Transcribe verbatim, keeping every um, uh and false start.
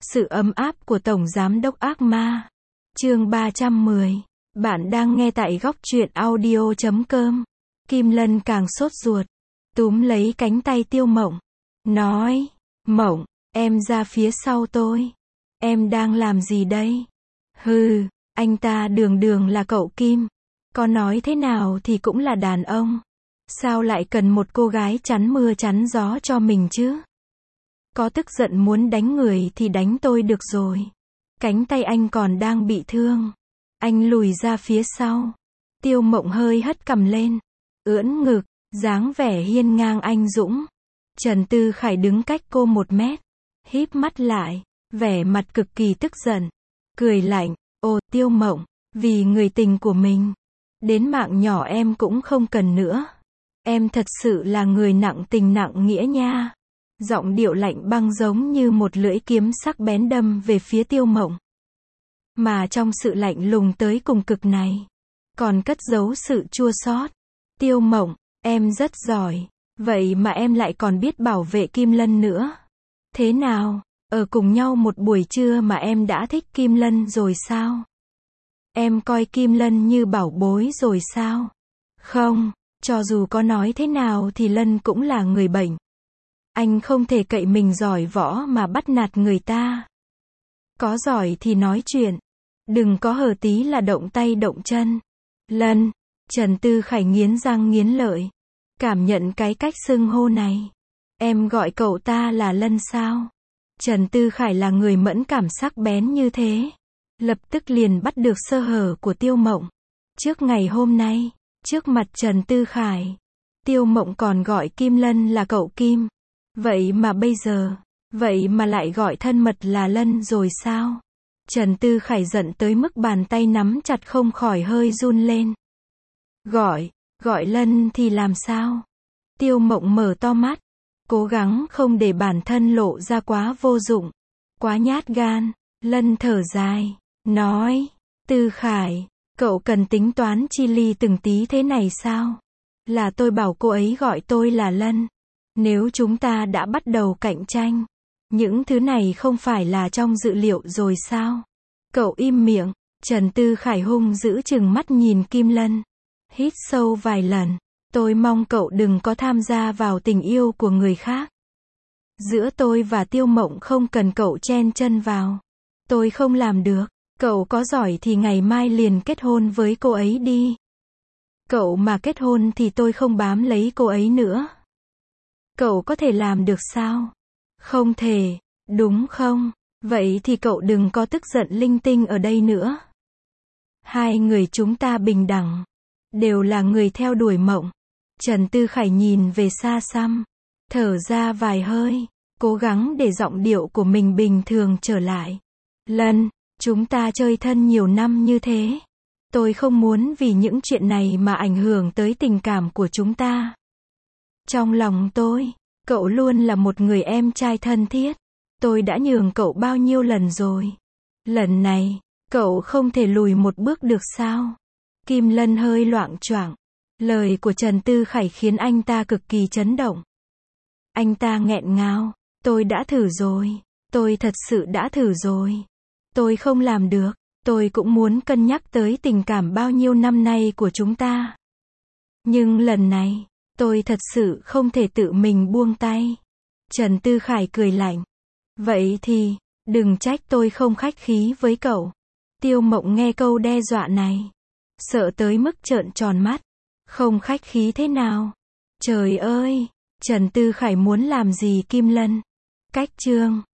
Sự ấm áp của Tổng Giám đốc Ác Ma. Chương ba trăm mười. Bạn đang nghe tại góc truyện audio chấm com. Kim Lân càng sốt ruột, túm lấy cánh tay Tiêu Mộng, nói, Mộng, em ra phía sau tôi. Em đang làm gì đây? Hừ, anh ta đường đường là cậu Kim. Có nói thế nào thì cũng là đàn ông. Sao lại cần một cô gái chắn mưa chắn gió cho mình chứ? Có tức giận muốn đánh người thì đánh tôi được rồi. Cánh tay anh còn đang bị thương. Anh lùi ra phía sau. Tiêu Mộng hơi hất cằm lên, ưỡn ngực, dáng vẻ hiên ngang anh dũng. Trần Tư Khải đứng cách cô một mét, híp mắt lại, vẻ mặt cực kỳ tức giận, cười lạnh, ồ Tiêu Mộng, vì người tình của mình, đến mạng nhỏ em cũng không cần nữa. Em thật sự là người nặng tình nặng nghĩa nha. Giọng điệu lạnh băng giống như một lưỡi kiếm sắc bén đâm về phía Tiêu Mộng. Mà trong sự lạnh lùng tới cùng cực này, còn cất giấu sự chua xót. Tiêu Mộng, em rất giỏi, vậy mà em lại còn biết bảo vệ Kim Lân nữa. Thế nào, ở cùng nhau một buổi trưa mà em đã thích Kim Lân rồi sao? Em coi Kim Lân như bảo bối rồi sao? Không, cho dù có nói thế nào thì Lân cũng là người bệnh. Anh không thể cậy mình giỏi võ mà bắt nạt người ta. Có giỏi thì nói chuyện, đừng có hở tí là động tay động chân. Lân, Trần Tư Khải nghiến răng nghiến lợi, cảm nhận cái cách xưng hô này. Em gọi cậu ta là Lân sao? Trần Tư Khải là người mẫn cảm sắc bén như thế, lập tức liền bắt được sơ hở của Tiêu Mộng. Trước ngày hôm nay, trước mặt Trần Tư Khải, Tiêu Mộng còn gọi Kim Lân là cậu Kim. Vậy mà bây giờ, vậy mà lại gọi thân mật là Lân rồi sao? Trần Tư Khải giận tới mức bàn tay nắm chặt không khỏi hơi run lên. Gọi, gọi Lân thì làm sao? Tiêu Mộng mở to mắt, cố gắng không để bản thân lộ ra quá vô dụng, quá nhát gan. Lân thở dài, nói, Tư Khải, cậu cần tính toán chi ly từng tí thế này sao? Là tôi bảo cô ấy gọi tôi là Lân. Nếu chúng ta đã bắt đầu cạnh tranh, những thứ này không phải là trong dự liệu rồi sao? Cậu im miệng. Trần Tư Khải hung dữ chừng mắt nhìn Kim Lân, hít sâu vài lần. Tôi mong cậu đừng có tham gia vào tình yêu của người khác. Giữa tôi và Tiêu Mộng không cần cậu chen chân vào. Tôi không làm được. Cậu có giỏi thì ngày mai liền kết hôn với cô ấy đi. Cậu mà kết hôn thì tôi không bám lấy cô ấy nữa. Cậu có thể làm được sao? Không thể, đúng không? Vậy thì cậu đừng có tức giận linh tinh ở đây nữa. Hai người chúng ta bình đẳng, đều là người theo đuổi mộng. Trần Tư Khải nhìn về xa xăm, thở ra vài hơi, cố gắng để giọng điệu của mình bình thường trở lại. Lân, chúng ta chơi thân nhiều năm như thế. Tôi không muốn vì những chuyện này mà ảnh hưởng tới tình cảm của chúng ta. Trong lòng tôi, cậu luôn là một người em trai thân thiết. Tôi đã nhường cậu bao nhiêu lần rồi. Lần này, cậu không thể lùi một bước được sao? Kim Lân hơi loạng choạng. Lời của Trần Tư Khải khiến anh ta cực kỳ chấn động. Anh ta nghẹn ngào. Tôi đã thử rồi. Tôi thật sự đã thử rồi. Tôi không làm được. Tôi cũng muốn cân nhắc tới tình cảm bao nhiêu năm nay của chúng ta. Nhưng lần này, tôi thật sự không thể tự mình buông tay. Trần Tư Khải cười lạnh. Vậy thì, đừng trách tôi không khách khí với cậu. Tiêu Mộng nghe câu đe dọa này, sợ tới mức trợn tròn mắt. Không khách khí thế nào? Trời ơi, Trần Tư Khải muốn làm gì Kim Lân? Cách chương